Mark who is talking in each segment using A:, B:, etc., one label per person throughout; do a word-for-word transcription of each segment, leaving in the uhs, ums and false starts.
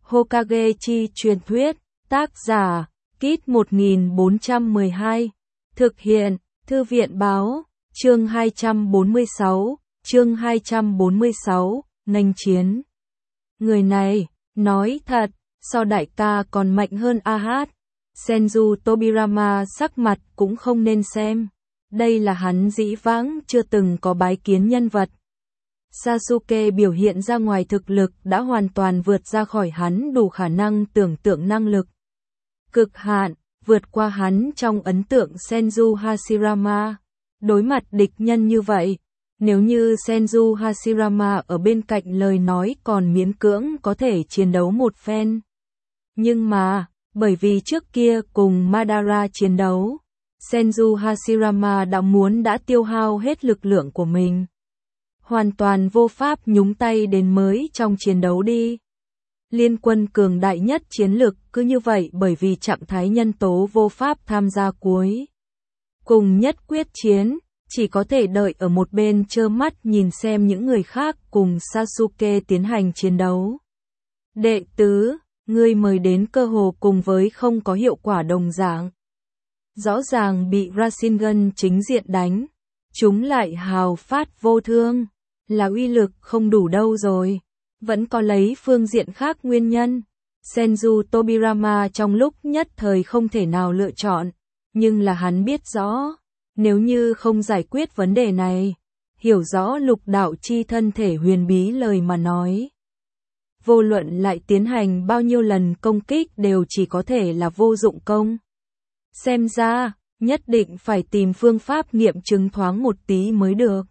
A: Hokage chi truyền thuyết, tác giả, Kit một nghìn bốn trăm mười hai, thực hiện, Thư viện báo, chương hai trăm bốn mươi sáu, chương hai trăm bốn mươi sáu, nghênh chiến. Người này, nói thật, so đại ca còn mạnh hơn a hát. Senju Tobirama sắc mặt cũng không nên xem. Đây là hắn dĩ vãng chưa từng có bái kiến nhân vật. Sasuke biểu hiện ra ngoài thực lực đã hoàn toàn vượt ra khỏi hắn đủ khả năng tưởng tượng năng lực. Cực hạn, vượt qua hắn trong ấn tượng Senju Hashirama. Đối mặt địch nhân như vậy, nếu như Senju Hashirama ở bên cạnh lời nói còn miễn cưỡng có thể chiến đấu một phen. Nhưng mà, bởi vì trước kia cùng Madara chiến đấu, Senju Hashirama đã muốn đã tiêu hao hết lực lượng của mình. Hoàn toàn vô pháp nhúng tay đến mới trong chiến đấu đi. Liên quân cường đại nhất chiến lực cứ như vậy bởi vì trạng thái nhân tố vô pháp tham gia cuối cùng nhất quyết chiến, chỉ có thể đợi ở một bên trơ mắt nhìn xem những người khác cùng Sasuke tiến hành chiến đấu. Đệ tứ, ngươi mời đến cơ hồ cùng với không có hiệu quả đồng dạng. Rõ ràng bị Rasengan chính diện đánh, chúng lại hào phát vô thương, là uy lực không đủ đâu rồi. Vẫn có lấy phương diện khác nguyên nhân. Senju Tobirama trong lúc nhất thời không thể nào lựa chọn, nhưng là hắn biết rõ, nếu như không giải quyết vấn đề này, hiểu rõ lục đạo chi thân thể huyền bí lời mà nói. Vô luận lại tiến hành bao nhiêu lần công kích đều chỉ có thể là vô dụng công. Xem ra, nhất định phải tìm phương pháp nghiệm chứng thoáng một tí mới được.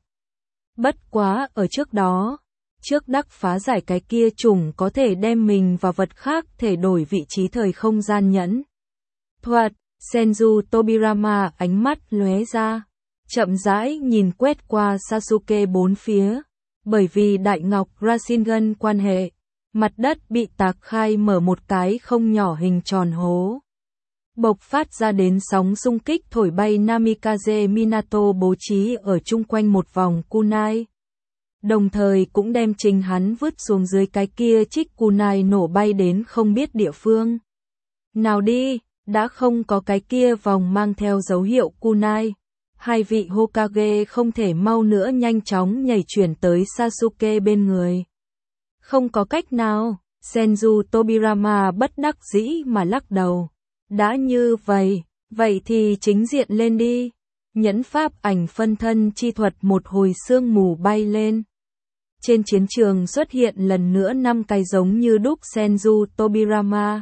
A: Bất quá ở trước đó, trước đắc phá giải cái kia trùng có thể đem mình và vật khác thể đổi vị trí thời không gian nhẫn thuật, Senju Tobirama ánh mắt lóe ra, chậm rãi nhìn quét qua Sasuke bốn phía, bởi vì đại ngọc Rasengan quan hệ, mặt đất bị tạc khai mở một cái không nhỏ hình tròn hố. Bộc phát ra đến sóng xung kích thổi bay Namikaze Minato bố trí ở chung quanh một vòng kunai. Đồng thời cũng đem chính hắn vứt xuống dưới cái kia trích kunai nổ bay đến không biết địa phương. Nào đi, đã không có cái kia vòng mang theo dấu hiệu kunai. Hai vị Hokage không thể mau nữa nhanh chóng nhảy chuyển tới Sasuke bên người. Không có cách nào, Senju Tobirama bất đắc dĩ mà lắc đầu. Đã như vậy, vậy thì chính diện lên đi. Nhẫn pháp ảnh phân thân chi thuật một hồi sương mù bay lên. Trên chiến trường xuất hiện lần nữa năm cái giống như đúc Senju Tobirama.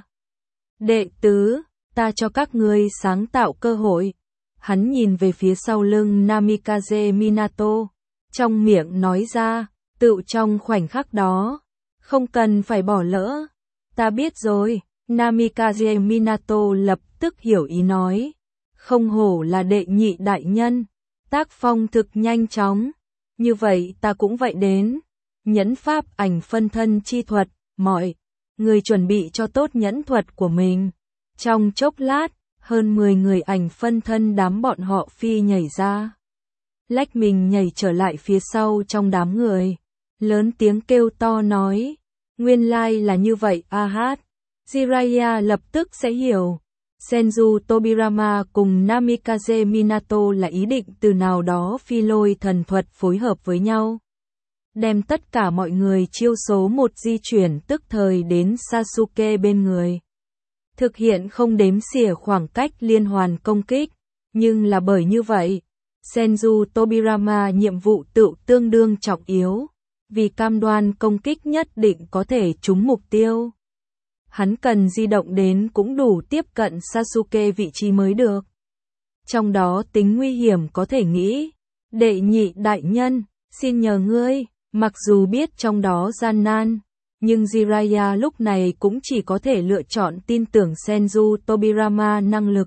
A: Đệ tứ, ta cho các ngươi sáng tạo cơ hội. Hắn nhìn về phía sau lưng Namikaze Minato, trong miệng nói ra, tự trong khoảnh khắc đó, không cần phải bỏ lỡ. Ta biết rồi, Namikaze Minato lập tức hiểu ý nói, không hổ là đệ nhị đại nhân, tác phong thực nhanh chóng, như vậy ta cũng vậy đến. Nhẫn pháp ảnh phân thân chi thuật, mọi người chuẩn bị cho tốt nhẫn thuật của mình. Trong chốc lát, hơn mười người ảnh phân thân đám bọn họ phi nhảy ra. Lách mình nhảy trở lại phía sau trong đám người. Lớn tiếng kêu to nói, nguyên lai là như vậy a hát. Jiraiya lập tức sẽ hiểu. Senju Tobirama cùng Namikaze Minato là ý định từ nào đó phi lôi thần thuật phối hợp với nhau. Đem tất cả mọi người chiêu số một di chuyển tức thời đến Sasuke bên người. Thực hiện không đếm xỉa khoảng cách liên hoàn công kích, nhưng là bởi như vậy, Senju Tobirama nhiệm vụ tự tương đương trọng yếu, vì cam đoan công kích nhất định có thể trúng mục tiêu. Hắn cần di động đến cũng đủ tiếp cận Sasuke vị trí mới được. Trong đó tính nguy hiểm có thể nghĩ, đệ nhị đại nhân, xin nhờ ngươi. Mặc dù biết trong đó gian nan, nhưng Jiraiya lúc này cũng chỉ có thể lựa chọn tin tưởng Senju Tobirama năng lực.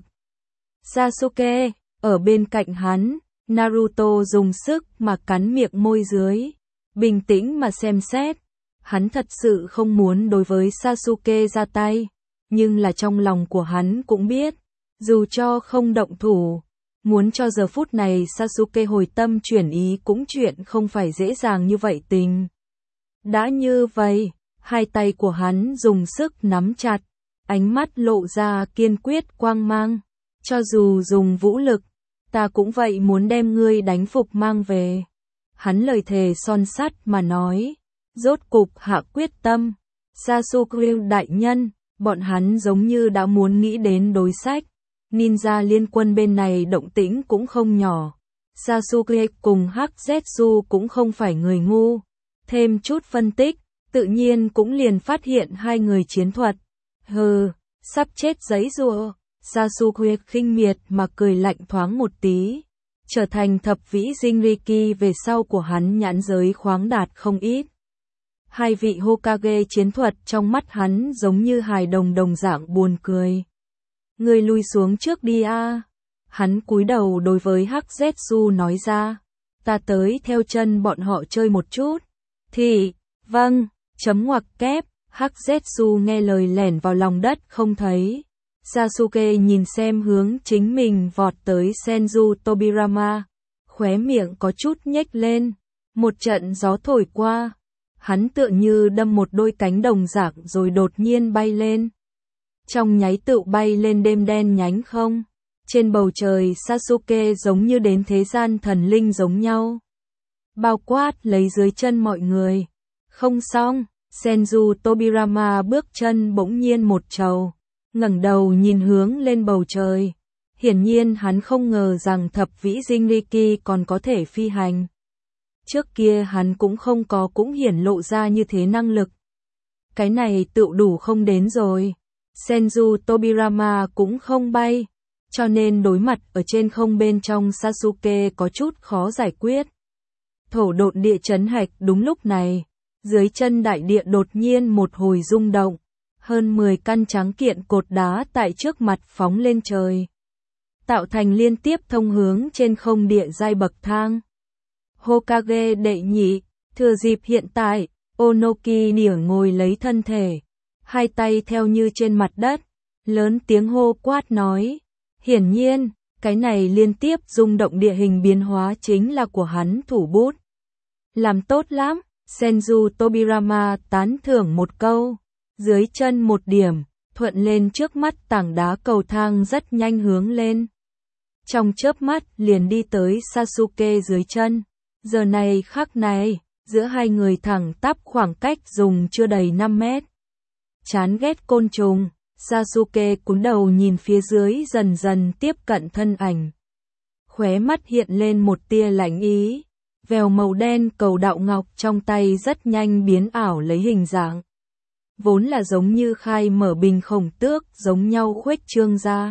A: Sasuke, ở bên cạnh hắn, Naruto dùng sức mà cắn miệng môi dưới, bình tĩnh mà xem xét. Hắn thật sự không muốn đối với Sasuke ra tay, nhưng là trong lòng của hắn cũng biết, dù cho không động thủ, muốn cho giờ phút này Sasuke hồi tâm chuyển ý cũng chuyện không phải dễ dàng như vậy tình. Đã như vậy, Hai tay của hắn dùng sức nắm chặt, ánh mắt lộ ra kiên quyết quang mang. Cho dù dùng vũ lực, ta cũng vậy muốn đem ngươi đánh phục mang về. Hắn lời thề son sắt mà nói, rốt cục hạ quyết tâm. Sasuke đại nhân, bọn hắn giống như đã muốn nghĩ đến đối sách. Ninja liên quân bên này động tĩnh cũng không nhỏ. Sasuke cùng Hắc Zetsu cũng không phải người ngu. Thêm chút phân tích, tự nhiên cũng liền phát hiện hai người chiến thuật. Hừ, sắp chết giấy rùa. Sasuke khinh miệt mà cười lạnh thoáng một tí. Trở thành thập vĩ Jinriki về sau của hắn nhãn giới khoáng đạt không ít. Hai vị Hokage chiến thuật trong mắt hắn giống như hài đồng đồng dạng buồn cười. Ngươi lui xuống trước đi a. Hắn cúi đầu đối với Hắc Zetsu nói ra. Ta tới theo chân bọn họ chơi một chút. Thì, vâng, chấm ngoặc kép, Hắc Zetsu nghe lời lẻn vào lòng đất không thấy. Sasuke nhìn xem hướng chính mình vọt tới Senju Tobirama. Khóe miệng có chút nhếch lên. Một trận gió thổi qua. Hắn tựa như đâm một đôi cánh đồng dạng rồi đột nhiên bay lên. Trong nháy tựu bay lên đêm đen nhánh không. Trên bầu trời Sasuke giống như đến thế gian thần linh giống nhau. Bao quát lấy dưới chân mọi người. Không xong, Senju Tobirama bước chân bỗng nhiên một trầu. Ngẩng đầu nhìn hướng lên bầu trời. Hiển nhiên hắn không ngờ rằng thập vĩ Jinriki còn có thể phi hành. Trước kia hắn cũng không có cũng hiển lộ ra như thế năng lực. Cái này tựu đủ không đến rồi. Senju Tobirama cũng không bay. Cho nên đối mặt ở trên không bên trong Sasuke có chút khó giải quyết. Thổ độn địa chấn hạch đúng lúc này. Dưới chân đại địa đột nhiên một hồi rung động. Hơn mười căn tráng kiện cột đá tại trước mặt phóng lên trời. Tạo thành liên tiếp thông hướng trên không địa giai bậc thang. Hokage đệ nhị, thừa dịp hiện tại, Onoki nỉa ngồi lấy thân thể. Hai tay theo như trên mặt đất. Lớn tiếng hô quát nói. Hiển nhiên, cái này liên tiếp rung động địa hình biến hóa chính là của hắn thủ bút. Làm tốt lắm, Senju Tobirama tán thưởng một câu. Dưới chân một điểm, thuận lên trước mắt tảng đá cầu thang rất nhanh hướng lên. Trong chớp mắt liền đi tới Sasuke dưới chân. Giờ này khắc này, giữa hai người thẳng tắp khoảng cách dùng chưa đầy năm mét. Chán ghét côn trùng, Sasuke cúi đầu nhìn phía dưới dần dần tiếp cận thân ảnh. Khóe mắt hiện lên một tia lạnh ý. Vèo màu đen cầu đạo ngọc trong tay rất nhanh biến ảo lấy hình dạng. Vốn là giống như khai mở bình khổng tước giống nhau khuếch trương ra.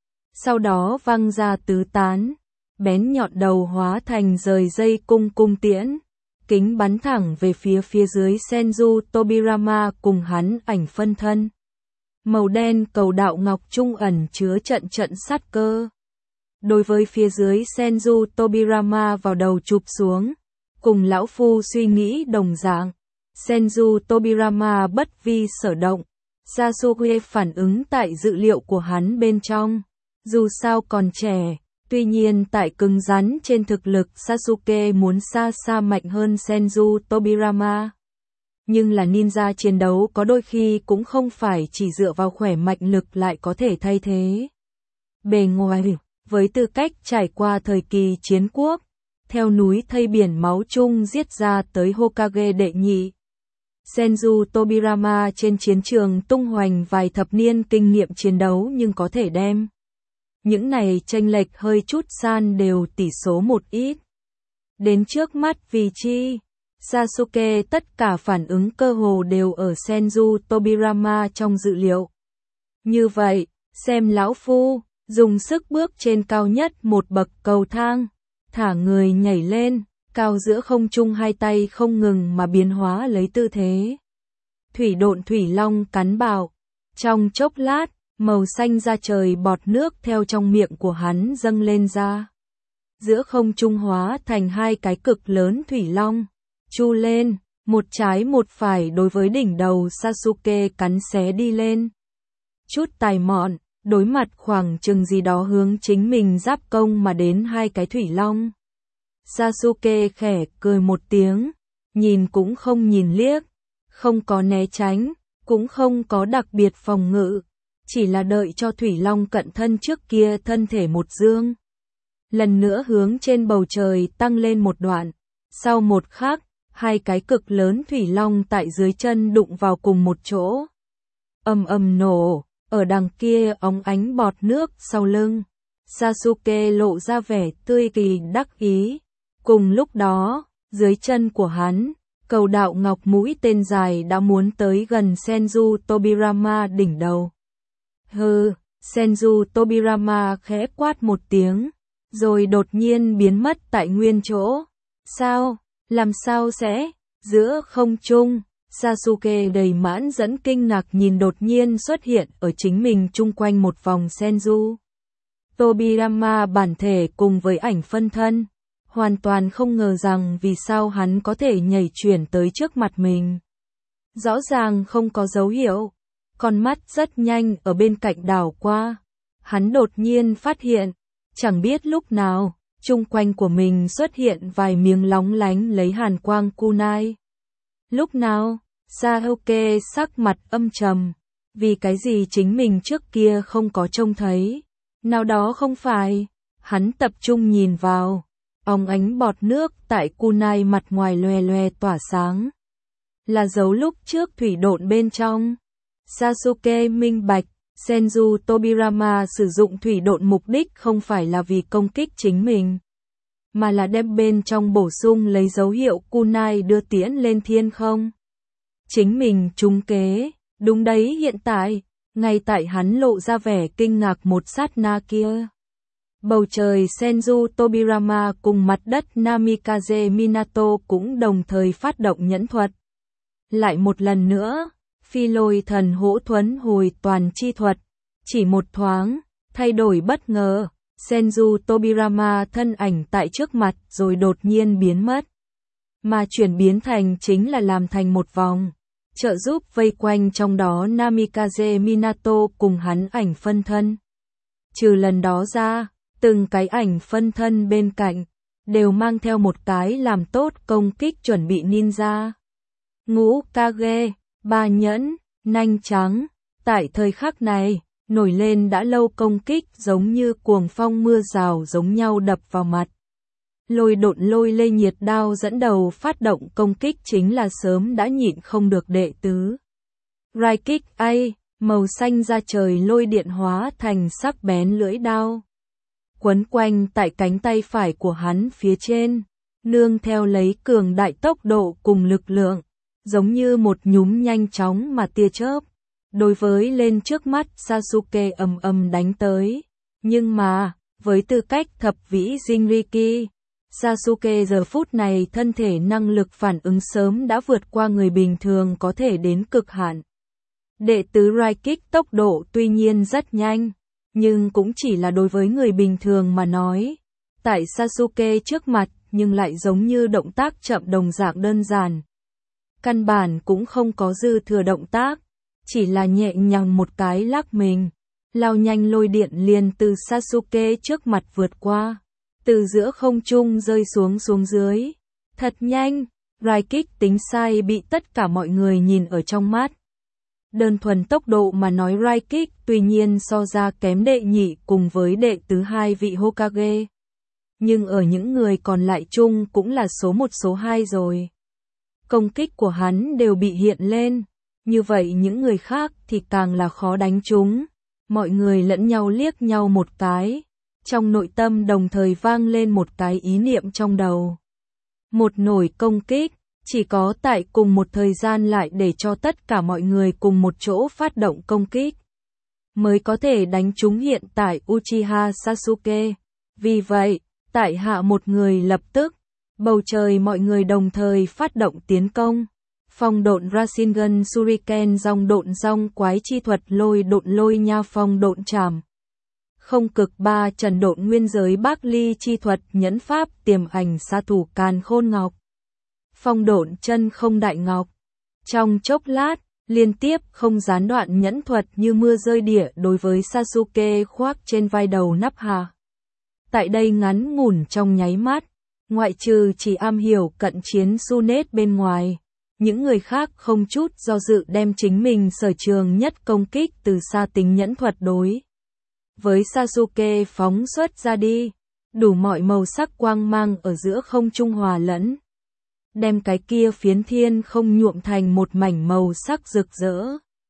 A: Sau đó văng ra tứ tán, bén nhọn đầu hóa thành rời dây cung cung tiễn, kính bắn thẳng về phía phía dưới Senju Tobirama cùng hắn ảnh phân thân. Màu đen cầu đạo ngọc trung ẩn chứa trận trận sát cơ. Đối với phía dưới Senju Tobirama vào đầu chụp xuống, cùng lão phu suy nghĩ đồng dạng. Senju Tobirama bất vi sở động, Sasuke phản ứng tại dự liệu của hắn bên trong. Dù sao còn trẻ, tuy nhiên tại cứng rắn trên thực lực Sasuke muốn xa xa mạnh hơn Senju Tobirama. Nhưng là ninja chiến đấu có đôi khi cũng không phải chỉ dựa vào khỏe mạnh lực lại có thể thay thế. Bề ngoài, với tư cách trải qua thời kỳ chiến quốc, theo núi thây biển máu chung giết ra tới Hokage đệ nhị. Senju Tobirama trên chiến trường tung hoành vài thập niên kinh nghiệm chiến đấu nhưng có thể đem. Những này chênh lệch hơi chút san đều tỷ số một ít. Đến trước mắt vì chi, Sasuke tất cả phản ứng cơ hồ đều ở Senju Tobirama trong dự liệu. Như vậy, xem lão phu, dùng sức bước trên cao nhất một bậc cầu thang, thả người nhảy lên. Cao giữa không trung hai tay không ngừng mà biến hóa lấy tư thế. Thủy độn thủy long cắn bạo. Trong chốc lát, màu xanh ra trời bọt nước theo trong miệng của hắn dâng lên ra. Giữa không trung hóa thành hai cái cực lớn thủy long. Chu lên, một trái một phải đối với đỉnh đầu Sasuke cắn xé đi lên. Chút tài mọn, đối mặt khoảng chừng gì đó hướng chính mình giáp công mà đến hai cái thủy long. Sasuke khẽ cười một tiếng, nhìn cũng không nhìn liếc, không có né tránh, cũng không có đặc biệt phòng ngự, chỉ là đợi cho Thủy Long cận thân trước kia thân thể một dương. Lần nữa hướng trên bầu trời tăng lên một đoạn, sau một khắc, hai cái cực lớn Thủy Long tại dưới chân đụng vào cùng một chỗ. Ầm ầm nổ, ở đằng kia óng ánh bọt nước sau lưng. Sasuke lộ ra vẻ tươi kỳ đắc ý. Cùng lúc đó, dưới chân của hắn, cầu đạo ngọc mũi tên dài đã muốn tới gần Senju Tobirama đỉnh đầu. Hừ, Senju Tobirama khẽ quát một tiếng, rồi đột nhiên biến mất tại nguyên chỗ. Sao? Làm sao sẽ? Giữa không trung, Sasuke đầy mãn dẫn kinh ngạc nhìn đột nhiên xuất hiện ở chính mình chung quanh một vòng Senju Tobirama bản thể cùng với ảnh phân thân, hoàn toàn không ngờ rằng vì sao hắn có thể nhảy chuyển tới trước mặt mình. Rõ ràng không có dấu hiệu, con mắt rất nhanh ở bên cạnh đảo qua. Hắn đột nhiên phát hiện, chẳng biết lúc nào, chung quanh của mình xuất hiện vài miếng lóng lánh lấy hàn quang kunai. Lúc nào, Sasuke sắc mặt âm trầm, vì cái gì chính mình trước kia không có trông thấy. Nào đó không phải, hắn tập trung nhìn vào, óng ánh bọt nước tại kunai mặt ngoài loè loè tỏa sáng. Là dấu lúc trước thủy độn bên trong. Sasuke minh bạch, Senju Tobirama sử dụng thủy độn mục đích không phải là vì công kích chính mình, mà là đem bên trong bổ sung lấy dấu hiệu kunai đưa tiễn lên thiên không. Chính mình trúng kế, đúng đấy hiện tại, ngay tại hắn lộ ra vẻ kinh ngạc một sát na kia. Bầu trời Senju Tobirama cùng mặt đất Namikaze Minato cũng đồng thời phát động nhẫn thuật. Lại một lần nữa, phi lôi thần hỗ thuẫn hồi toàn chi thuật, chỉ một thoáng, thay đổi bất ngờ, Senju Tobirama thân ảnh tại trước mặt rồi đột nhiên biến mất. Mà chuyển biến thành chính là làm thành một vòng, trợ giúp vây quanh trong đó Namikaze Minato cùng hắn ảnh phân thân. Trừ lần đó ra, từng cái ảnh phân thân bên cạnh, đều mang theo một cái làm tốt công kích chuẩn bị ninja. Ngũ Kage, ba nhẫn, nanh trắng, tại thời khắc này, nổi lên đã lâu công kích giống như cuồng phong mưa rào giống nhau đập vào mặt. Lôi độn lôi lê nhiệt đao dẫn đầu phát động công kích chính là sớm đã nhịn không được đệ tứ. Raikik A, màu xanh ra trời lôi điện hóa thành sắc bén lưỡi đao. Quấn quanh tại cánh tay phải của hắn phía trên, nương theo lấy cường đại tốc độ cùng lực lượng, giống như một nhúm nhanh chóng mà tia chớp. Đối với lên trước mắt Sasuke ầm ầm đánh tới. Nhưng mà, với tư cách thập vĩ Jinriki, Sasuke giờ phút này thân thể năng lực phản ứng sớm đã vượt qua người bình thường có thể đến cực hạn. Đệ tứ Raikik tốc độ tuy nhiên rất nhanh, nhưng cũng chỉ là đối với người bình thường mà nói. Tại Sasuke trước mặt nhưng lại giống như động tác chậm đồng dạng đơn giản. Căn bản cũng không có dư thừa động tác, chỉ là nhẹ nhàng một cái lắc mình, lao nhanh lôi điện liền từ Sasuke trước mặt vượt qua, từ giữa không trung rơi xuống xuống dưới. Thật nhanh, Raikik tính sai bị tất cả mọi người nhìn ở trong mắt. Đơn thuần tốc độ mà nói Raikik tuy nhiên so ra kém đệ nhị cùng với đệ tứ hai vị Hokage. Nhưng ở những người còn lại chung cũng là số một số hai rồi. Công kích của hắn đều bị hiện lên, như vậy những người khác thì càng là khó đánh chúng. Mọi người lẫn nhau liếc nhau một cái, trong nội tâm đồng thời vang lên một cái ý niệm trong đầu. Một nổi công kích, chỉ có tại cùng một thời gian lại để cho tất cả mọi người cùng một chỗ phát động công kích, mới có thể đánh trúng hiện tại Uchiha Sasuke. Vì vậy, tại hạ một người lập tức, bầu trời mọi người đồng thời phát động tiến công. Phong độn Rasengan Shuriken dòng độn dòng quái chi thuật lôi độn lôi nha phong độn trảm. Không cực ba trần độn nguyên giới bác ly chi thuật nhẫn pháp tiềm ảnh sa thủ càn khôn ngọc. Phong độn chân không đại ngọc. Trong chốc lát, liên tiếp không gián đoạn nhẫn thuật như mưa rơi địa đối với Sasuke khoác trên vai đầu nắp hà. Tại đây ngắn ngủn trong nháy mắt, ngoại trừ chỉ am hiểu cận chiến Sunet bên ngoài, Những người khác không chút do dự đem chính mình sở trường nhất công kích từ xa tính nhẫn thuật đối với Sasuke phóng xuất ra đi, đủ mọi màu sắc quang mang ở giữa không trung hòa lẫn, đem cái kia phiến thiên không nhuộm thành một mảnh màu sắc rực rỡ.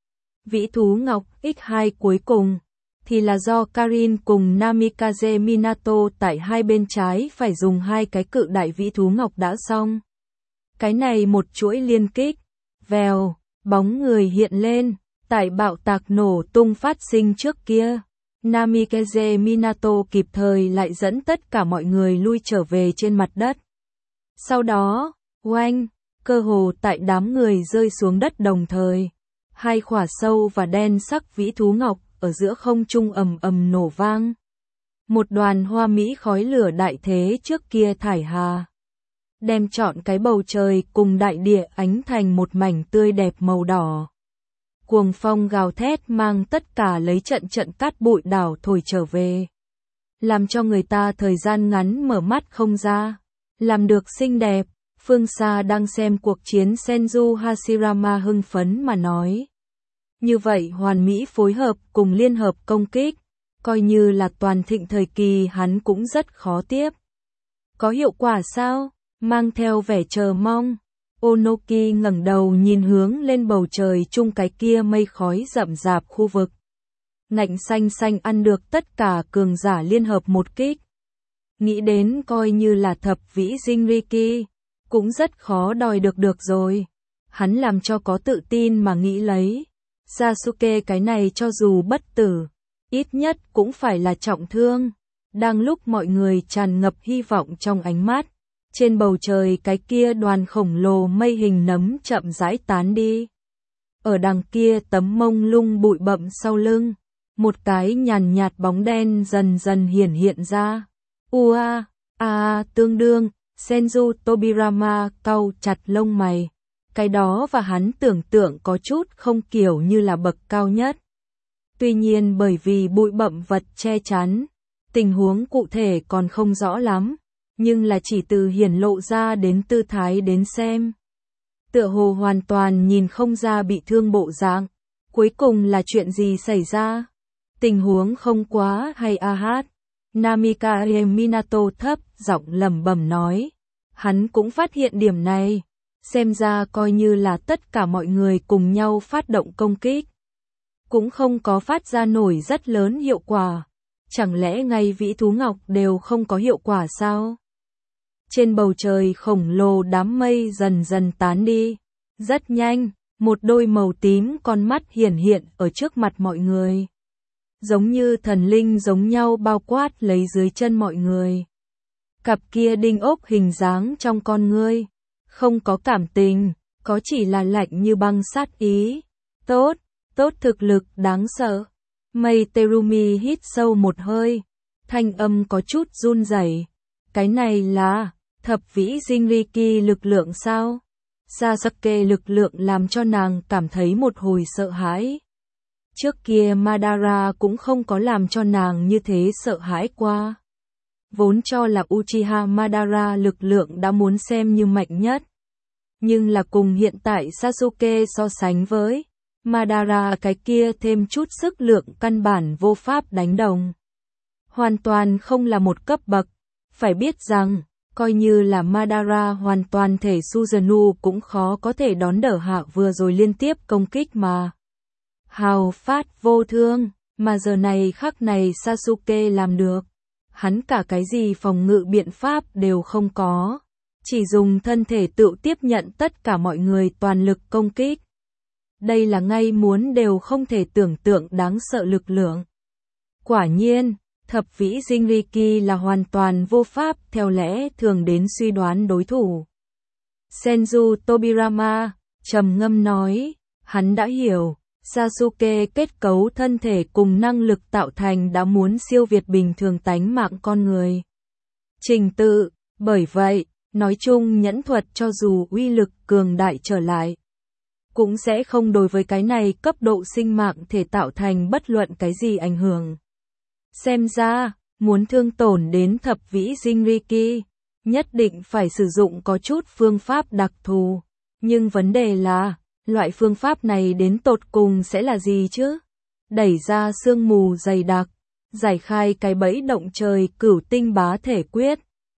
A: Vĩ thú ngọc nhân hai cuối cùng thì là do Karin cùng Namikaze Minato tại hai bên trái phải dùng hai cái cự đại vĩ thú ngọc đã xong. Cái này một chuỗi liên kích, vèo, bóng người hiện lên, tại bạo tạc nổ tung phát sinh trước kia. Namikaze Minato kịp thời lại dẫn tất cả mọi người lui trở về trên mặt đất. Sau đó, oanh, cơ hồ tại đám người rơi xuống đất đồng thời, hai khỏa sâu và đen sắc vĩ thú ngọc ở giữa không trung ầm ầm nổ vang. Một đoàn hoa mỹ khói lửa đại thế trước kia thải hà, đem trọn cái bầu trời cùng đại địa ánh thành một mảnh tươi đẹp màu đỏ. Cuồng phong gào thét mang tất cả lấy trận trận cát bụi đảo thổi trở về, làm cho người ta thời gian ngắn mở mắt không ra. Làm được xinh đẹp, phương xa đang xem cuộc chiến Senju Hashirama hưng phấn mà nói. Như vậy hoàn mỹ phối hợp cùng liên hợp công kích, coi như là toàn thịnh thời kỳ hắn cũng rất khó tiếp. Có hiệu quả sao? Mang theo vẻ chờ mong, Onoki ngẩng đầu nhìn hướng lên bầu trời chung cái kia mây khói rậm rạp khu vực. Ngạnh xanh xanh ăn được tất cả cường giả liên hợp một kích. Nghĩ đến coi như là thập vĩ Jinriki, cũng rất khó đòi được được rồi. Hắn làm cho có tự tin mà nghĩ lấy. Sasuke cái này cho dù bất tử, ít nhất cũng phải là trọng thương. Đang lúc mọi người tràn ngập hy vọng trong ánh mắt, trên bầu trời cái kia đoàn khổng lồ mây hình nấm chậm rãi tán đi. Ở đằng kia tấm mông lung bụi bặm sau lưng, một cái nhàn nhạt bóng đen dần dần hiển hiện ra. Ua, a, à, tương đương, Senju Tobirama cau chặt lông mày. Cái đó và hắn tưởng tượng có chút không kiểu như là bậc cao nhất. Tuy nhiên bởi vì bụi bặm vật che chắn, tình huống cụ thể còn không rõ lắm, nhưng là chỉ từ hiển lộ ra đến tư thái đến xem. Tựa hồ hoàn toàn nhìn không ra bị thương bộ dạng. Cuối cùng là chuyện gì xảy ra? Tình huống không quá hay a hát. Namikaze Minato thấp giọng lẩm bẩm nói. Hắn cũng phát hiện điểm này. Xem ra coi như là tất cả mọi người cùng nhau phát động công kích, cũng không có phát ra nổi rất lớn hiệu quả. Chẳng lẽ ngay vĩ thú ngọc đều không có hiệu quả sao? Trên bầu trời khổng lồ đám mây dần dần tán đi. Rất nhanh, một đôi màu tím con mắt hiển hiện ở trước mặt mọi người. Giống như thần linh giống nhau bao quát lấy dưới chân mọi người. Cặp kia đinh ốc hình dáng trong con ngươi. Không có cảm tình, có chỉ là lạnh như băng sát ý. Tốt, tốt thực lực đáng sợ. Mây Terumi hít sâu một hơi. Thanh âm có chút run rẩy. Cái này là thập vĩ Jinriki lực lượng sao? Sasuke lực lượng làm cho nàng cảm thấy một hồi sợ hãi. Trước kia Madara cũng không có làm cho nàng như thế sợ hãi qua. Vốn cho là Uchiha Madara lực lượng đã muốn xem như mạnh nhất. Nhưng là cùng hiện tại Sasuke so sánh với Madara cái kia thêm chút sức lượng căn bản vô pháp đánh đồng. Hoàn toàn không là một cấp bậc. Phải biết rằng, coi như là Madara hoàn toàn thể Susanoo cũng khó có thể đón đỡ hạ vừa rồi liên tiếp công kích mà. Hào phát vô thương, mà giờ này khắc này Sasuke làm được. Hắn cả cái gì phòng ngự biện pháp đều không có. Chỉ dùng thân thể tự tiếp nhận tất cả mọi người toàn lực công kích. Đây là ngay muốn đều không thể tưởng tượng đáng sợ lực lượng. Quả nhiên, thập vĩ Jinriki là hoàn toàn vô pháp theo lẽ thường đến suy đoán đối thủ. Senju Tobirama trầm ngâm nói, hắn đã hiểu, Sasuke kết cấu thân thể cùng năng lực tạo thành đã muốn siêu việt bình thường tánh mạng con người. Trình tự, bởi vậy, nói chung nhẫn thuật cho dù uy lực cường đại trở lại, cũng sẽ không đối với cái này cấp độ sinh mạng thể tạo thành bất luận cái gì ảnh hưởng. Xem ra, muốn thương tổn đến thập vĩ Jinriki, nhất định phải sử dụng có chút phương pháp đặc thù. Nhưng vấn đề là, loại phương pháp này đến tột cùng sẽ là gì chứ? Đẩy ra sương mù dày đặc, giải khai cái bẫy động trời cửu tinh bá thể quyết,